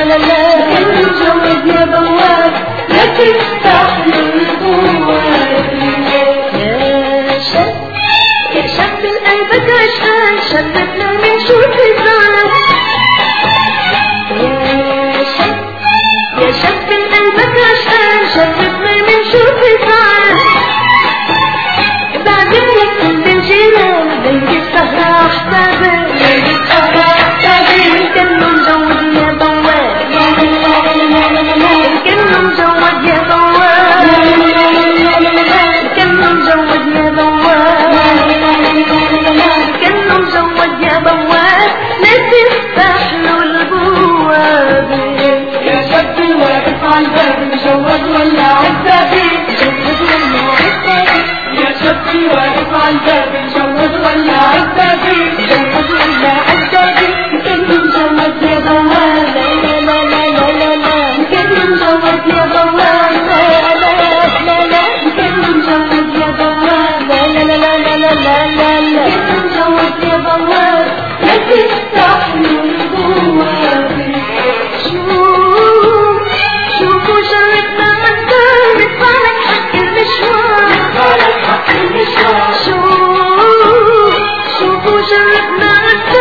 لا لا متجوز يا بواب لا تستحمل البواب يا شاب من قلبك عشقان شبتنا من شوف الزعل يا شاب من قلبك عشقان شبتنا من شوف الزعل بعدين كل الجيران ليلة السهرة أحبابك ليلة السهرة أحبابك كله مجود يا بواب كله مجود يا بواب كله مجود يا بواب كله مجود يا بواب لا تستحلوا البواب يا شاب واقف على الباب مجود ولا عزابي مجود ولا عزابي يا شاب واقف على الباب مجود ولا عزابي مجود ولا عزابي كله مجود يا بواب لا لا لا لا لا لا كله مجود يا بواب لا لا لا لا كله مجود يا بواب لا لا لا لا لا لا لا كله مجود يا بواب لا تستحمل البواب شوفوا شرفنا مدار نطلع حق المشوار نطلع حق المشوار شوفوا شرفنا مدار